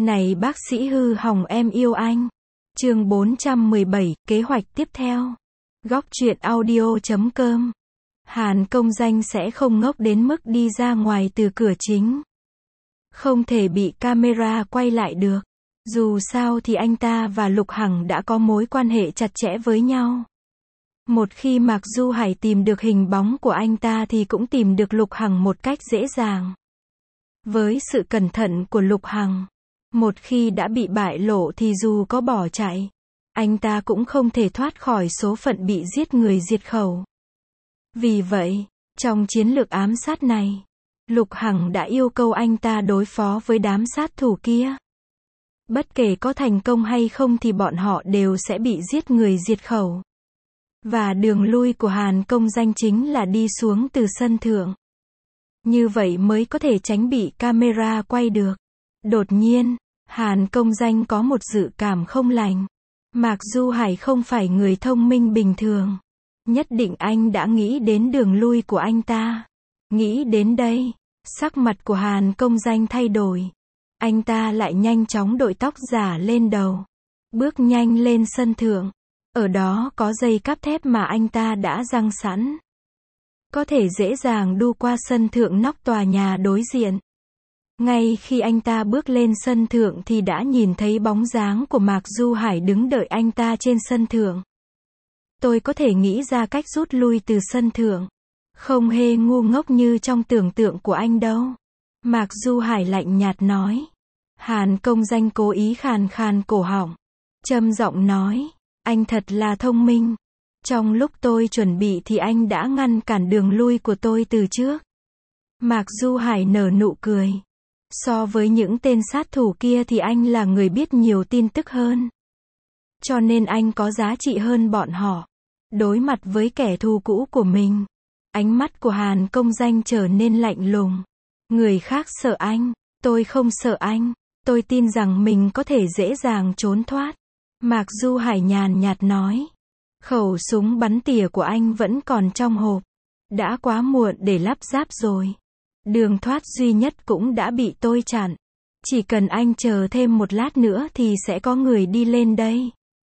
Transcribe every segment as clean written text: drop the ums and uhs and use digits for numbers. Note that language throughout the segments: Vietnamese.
Này bác sĩ hư hỏng em yêu anh. Chương 417, kế hoạch tiếp theo. Góc truyện audio.com. Hàn Công Danh sẽ không ngốc đến mức đi ra ngoài từ cửa chính. Không thể bị camera quay lại được. Dù sao thì anh ta và Lục Hằng đã có mối quan hệ chặt chẽ với nhau. Một khi Mạc Du Hải tìm được hình bóng của anh ta thì cũng tìm được Lục Hằng một cách dễ dàng. Với sự cẩn thận của Lục Hằng, một khi đã bị bại lộ thì dù có bỏ chạy, anh ta cũng không thể thoát khỏi số phận bị giết người diệt khẩu. Vì vậy, trong chiến lược ám sát này, Lục Hằng đã yêu cầu anh ta đối phó với đám sát thủ kia. Bất kể có thành công hay không thì bọn họ đều sẽ bị giết người diệt khẩu. Và đường lui của Hàn Công Danh chính là đi xuống từ sân thượng. Như vậy mới có thể tránh bị camera quay được. Đột nhiên, Hàn Công Danh có một dự cảm không lành. Mạc Du Hải không phải người thông minh bình thường. Nhất định anh đã nghĩ đến đường lui của anh ta. Nghĩ đến đây, sắc mặt của Hàn Công Danh thay đổi. Anh ta lại nhanh chóng đội tóc giả lên đầu. Bước nhanh lên sân thượng. Ở đó có dây cáp thép mà anh ta đã giăng sẵn. Có thể dễ dàng đu qua sân thượng nóc tòa nhà đối diện. Ngay khi anh ta bước lên sân thượng thì đã nhìn thấy bóng dáng của Mạc Du Hải đứng đợi anh ta trên sân thượng. Tôi có thể nghĩ ra cách rút lui từ sân thượng. Không hề ngu ngốc như trong tưởng tượng của anh đâu. Mạc Du Hải lạnh nhạt nói. Hàn Công Danh cố ý khàn khàn cổ họng. Trầm giọng nói. Anh thật là thông minh. Trong lúc tôi chuẩn bị thì anh đã ngăn cản đường lui của tôi từ trước. Mạc Du Hải nở nụ cười. So với những tên sát thủ kia thì anh là người biết nhiều tin tức hơn. Cho nên anh có giá trị hơn bọn họ. Đối mặt với kẻ thù cũ của mình, ánh mắt của Hàn Công Danh trở nên lạnh lùng. Người khác sợ anh, tôi không sợ anh. Tôi tin rằng mình có thể dễ dàng trốn thoát. Mạc Du Hải nhàn nhạt nói. Khẩu súng bắn tỉa của anh vẫn còn trong hộp. Đã quá muộn để lắp ráp rồi. Đường thoát duy nhất cũng đã bị tôi chặn. Chỉ cần anh chờ thêm một lát nữa thì sẽ có người đi lên đây.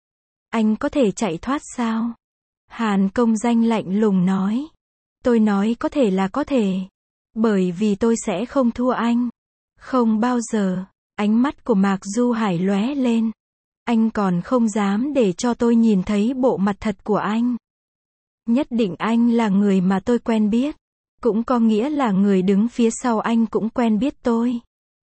Anh có thể chạy thoát sao? Hàn Công Danh lạnh lùng nói. Tôi nói có thể là có thể. Bởi vì tôi sẽ không thua anh. Không bao giờ. Ánh mắt của Mạc Du Hải lóe lên. Anh còn không dám để cho tôi nhìn thấy bộ mặt thật của anh. Nhất định anh là người mà tôi quen biết. Cũng có nghĩa là người đứng phía sau anh cũng quen biết tôi.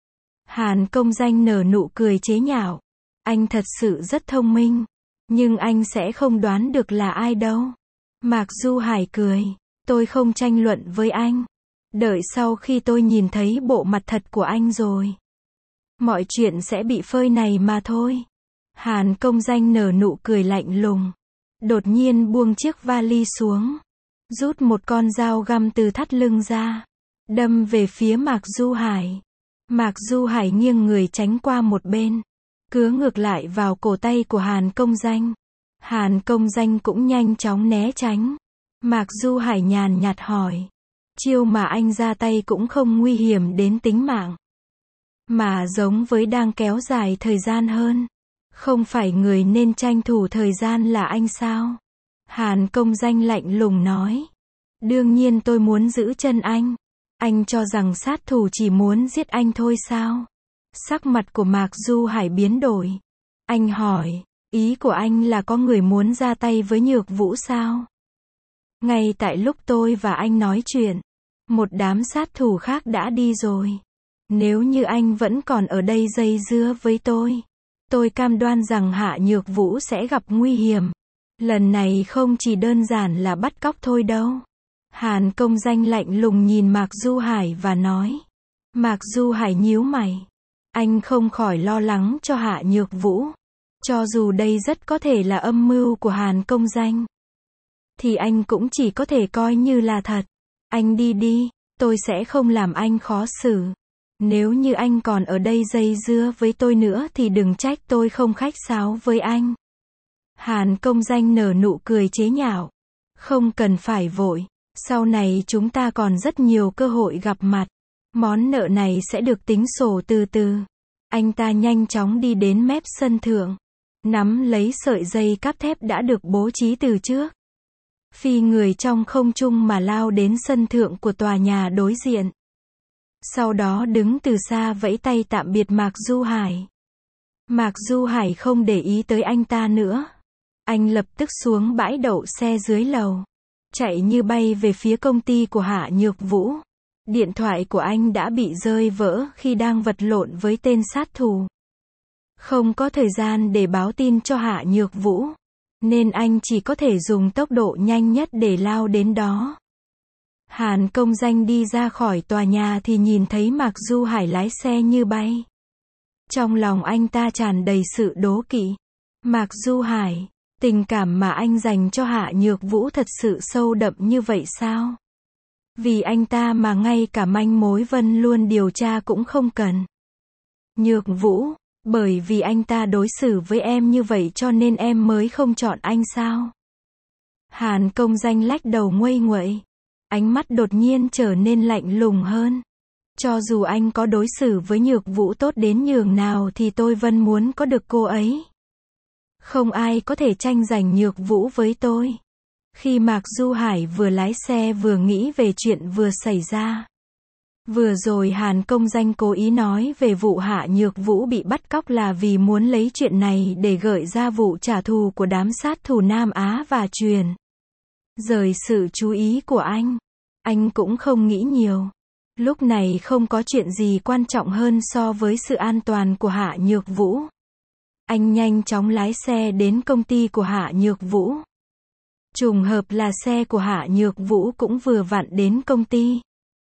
Hàn Công Danh nở nụ cười chế nhạo. Anh thật sự rất thông minh. Nhưng anh sẽ không đoán được là ai đâu. Mạc Du Hải cười. Tôi không tranh luận với anh. Đợi sau khi tôi nhìn thấy bộ mặt thật của anh rồi. Mọi chuyện sẽ bị phơi này mà thôi. Hàn Công Danh nở nụ cười lạnh lùng. Đột nhiên buông chiếc vali xuống. Rút một con dao găm từ thắt lưng ra. Đâm về phía Mạc Du Hải. Mạc Du Hải nghiêng người tránh qua một bên. Cứa ngược lại vào cổ tay của Hàn Công Danh. Hàn Công Danh cũng nhanh chóng né tránh. Mạc Du Hải nhàn nhạt hỏi. Chiêu mà anh ra tay cũng không nguy hiểm đến tính mạng. Mà giống với đang kéo dài thời gian hơn. Không phải người nên tranh thủ thời gian là anh sao? Hàn Công Danh lạnh lùng nói. Đương nhiên tôi muốn giữ chân anh. Anh cho rằng sát thủ chỉ muốn giết anh thôi sao? Sắc mặt của Mạc Du Hải biến đổi. Anh hỏi, ý của anh là có người muốn ra tay với Nhược Vũ sao? Ngay tại lúc tôi và anh nói chuyện, một đám sát thủ khác đã đi rồi. Nếu như anh vẫn còn ở đây dây dưa với tôi cam đoan rằng Hạ Nhược Vũ sẽ gặp nguy hiểm. Lần này không chỉ đơn giản là bắt cóc thôi đâu. Hàn Công Danh lạnh lùng nhìn Mạc Du Hải và nói. Mạc Du Hải nhíu mày. Anh không khỏi lo lắng cho Hạ Nhược Vũ. Cho dù đây rất có thể là âm mưu của Hàn Công Danh, thì anh cũng chỉ có thể coi như là thật. Anh đi đi, tôi sẽ không làm anh khó xử. Nếu như anh còn ở đây dây dưa với tôi nữa thì đừng trách tôi không khách sáo với anh. Hàn Công Danh nở nụ cười chế nhạo. Không cần phải vội. Sau này chúng ta còn rất nhiều cơ hội gặp mặt. Món nợ này sẽ được tính sổ từ từ. Anh ta nhanh chóng đi đến mép sân thượng, nắm lấy sợi dây cáp thép đã được bố trí từ trước. Phi người trong không trung mà lao đến sân thượng của tòa nhà đối diện. Sau đó đứng từ xa vẫy tay tạm biệt Mạc Du Hải. Mạc Du Hải không để ý tới anh ta nữa. Anh lập tức xuống bãi đậu xe dưới lầu, chạy như bay về phía công ty của Hạ Nhược Vũ. Điện thoại của anh đã bị rơi vỡ khi đang vật lộn với tên sát thủ. Không có thời gian để báo tin cho Hạ Nhược Vũ, nên anh chỉ có thể dùng tốc độ nhanh nhất để lao đến đó. Hàn Công Danh đi ra khỏi tòa nhà thì nhìn thấy Mạc Du Hải lái xe như bay. Trong lòng anh ta tràn đầy sự đố kỵ. Mạc Du Hải, tình cảm mà anh dành cho Hạ Nhược Vũ thật sự sâu đậm như vậy sao? Vì anh ta mà ngay cả manh mối Vân luôn điều tra cũng không cần. Nhược Vũ, bởi vì anh ta đối xử với em như vậy cho nên em mới không chọn anh sao? Hàn Công Danh lách đầu nguây nguậy. Ánh mắt đột nhiên trở nên lạnh lùng hơn. Cho dù anh có đối xử với Nhược Vũ tốt đến nhường nào thì tôi vẫn muốn có được cô ấy. Không ai có thể tranh giành Nhược Vũ với tôi. Khi Mạc Du Hải vừa lái xe vừa nghĩ về chuyện vừa xảy ra. Vừa rồi Hàn Công Danh cố ý nói về vụ Hạ Nhược Vũ bị bắt cóc là vì muốn lấy chuyện này để gợi ra vụ trả thù của đám sát thủ Nam Á và truyền rời sự chú ý của anh. Anh cũng không nghĩ nhiều. Lúc này không có chuyện gì quan trọng hơn so với sự an toàn của Hạ Nhược Vũ. Anh nhanh chóng lái xe đến công ty của Hạ Nhược Vũ. Trùng hợp là xe của Hạ Nhược Vũ cũng vừa vặn đến công ty.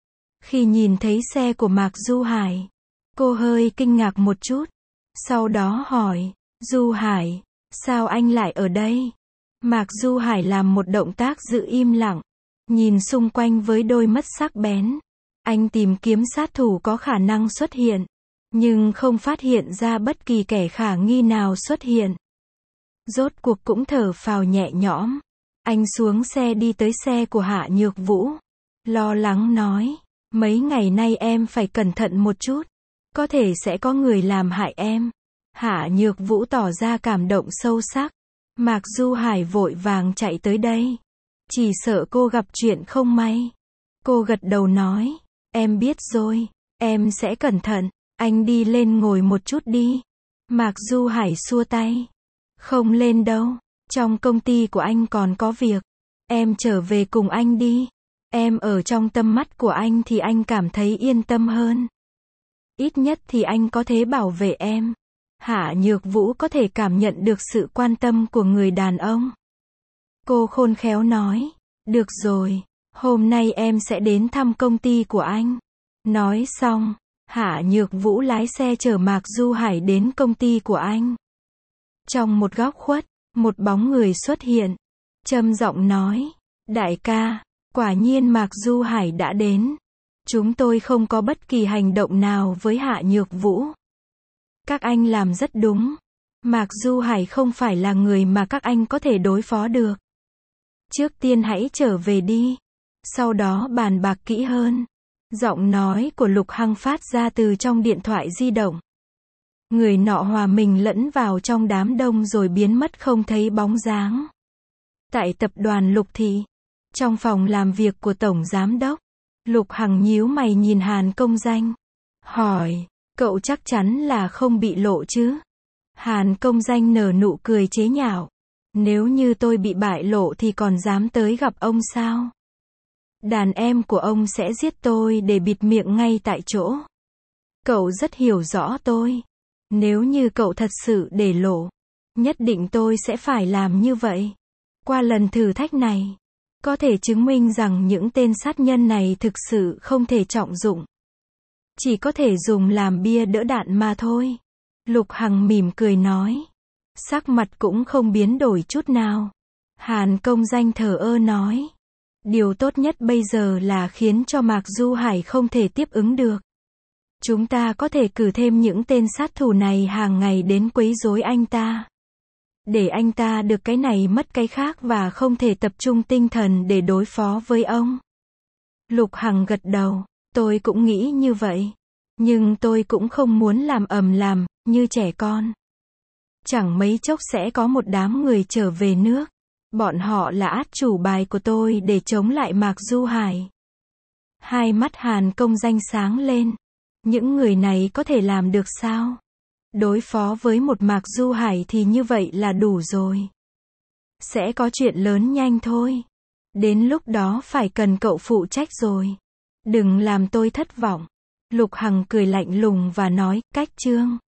Khi nhìn thấy xe của Mạc Du Hải, cô hơi kinh ngạc một chút. Sau đó hỏi, Du Hải, sao anh lại ở đây? Mạc Du Hải làm một động tác giữ im lặng, nhìn xung quanh với đôi mắt sắc bén. Anh tìm kiếm sát thủ có khả năng xuất hiện, nhưng không phát hiện ra bất kỳ kẻ khả nghi nào xuất hiện. Rốt cuộc cũng thở phào nhẹ nhõm. Anh xuống xe đi tới xe của Hạ Nhược Vũ. Lo lắng nói, mấy ngày nay em phải cẩn thận một chút. Có thể sẽ có người làm hại em. Hạ Nhược Vũ tỏ ra cảm động sâu sắc. Mạc Du Hải vội vàng chạy tới đây. Chỉ sợ cô gặp chuyện không may. Cô gật đầu nói, em biết rồi, em sẽ cẩn thận. Anh đi lên ngồi một chút đi. Mạc Du Hải xua tay. Không lên đâu, trong công ty của anh còn có việc. Em trở về cùng anh đi. Em ở trong tầm mắt của anh thì anh cảm thấy yên tâm hơn. Ít nhất thì anh có thể bảo vệ em. Hạ Nhược Vũ có thể cảm nhận được sự quan tâm của người đàn ông. Cô khôn khéo nói, được rồi, hôm nay em sẽ đến thăm công ty của anh. Nói xong, Hạ Nhược Vũ lái xe chở Mạc Du Hải đến công ty của anh. Trong một góc khuất, một bóng người xuất hiện. Trầm giọng nói, đại ca, quả nhiên Mạc Du Hải đã đến. Chúng tôi không có bất kỳ hành động nào với Hạ Nhược Vũ. Các anh làm rất đúng. Mạc Du Hải không phải là người mà các anh có thể đối phó được. Trước tiên hãy trở về đi. Sau đó bàn bạc kỹ hơn. Giọng nói của Lục Hằng phát ra từ trong điện thoại di động. Người nọ hòa mình lẫn vào trong đám đông rồi biến mất không thấy bóng dáng. Tại tập đoàn Lục Thị, trong phòng làm việc của Tổng Giám đốc, Lục Hằng nhíu mày nhìn Hàn Công Danh. Hỏi, cậu chắc chắn là không bị lộ chứ? Hàn Công Danh nở nụ cười chế nhạo. Nếu như tôi bị bại lộ thì còn dám tới gặp ông sao? Đàn em của ông sẽ giết tôi để bịt miệng ngay tại chỗ. Cậu rất hiểu rõ tôi. Nếu như cậu thật sự để lộ, nhất định tôi sẽ phải làm như vậy. Qua lần thử thách này, có thể chứng minh rằng những tên sát nhân này thực sự không thể trọng dụng. Chỉ có thể dùng làm bia đỡ đạn mà thôi. Lục Hằng mỉm cười nói. Sắc mặt cũng không biến đổi chút nào. Hàn Công Danh thờ ơ nói. Điều tốt nhất bây giờ là khiến cho Mạc Du Hải không thể tiếp ứng được. Chúng ta có thể cử thêm những tên sát thủ này hàng ngày đến quấy rối anh ta. Để anh ta được cái này mất cái khác và không thể tập trung tinh thần để đối phó với ông. Lục Hằng gật đầu. Tôi cũng nghĩ như vậy. Nhưng tôi cũng không muốn làm ầm làm, như trẻ con. Chẳng mấy chốc sẽ có một đám người trở về nước. Bọn họ là át chủ bài của tôi để chống lại Mạc Du Hải. Hai mắt Hàn Công Danh sáng lên. Những người này có thể làm được sao? Đối phó với một Mạc Du Hải thì như vậy là đủ rồi. Sẽ có chuyện lớn nhanh thôi. Đến lúc đó phải cần cậu phụ trách rồi. Đừng làm tôi thất vọng. Lục Hằng cười lạnh lùng và nói, cách Trương.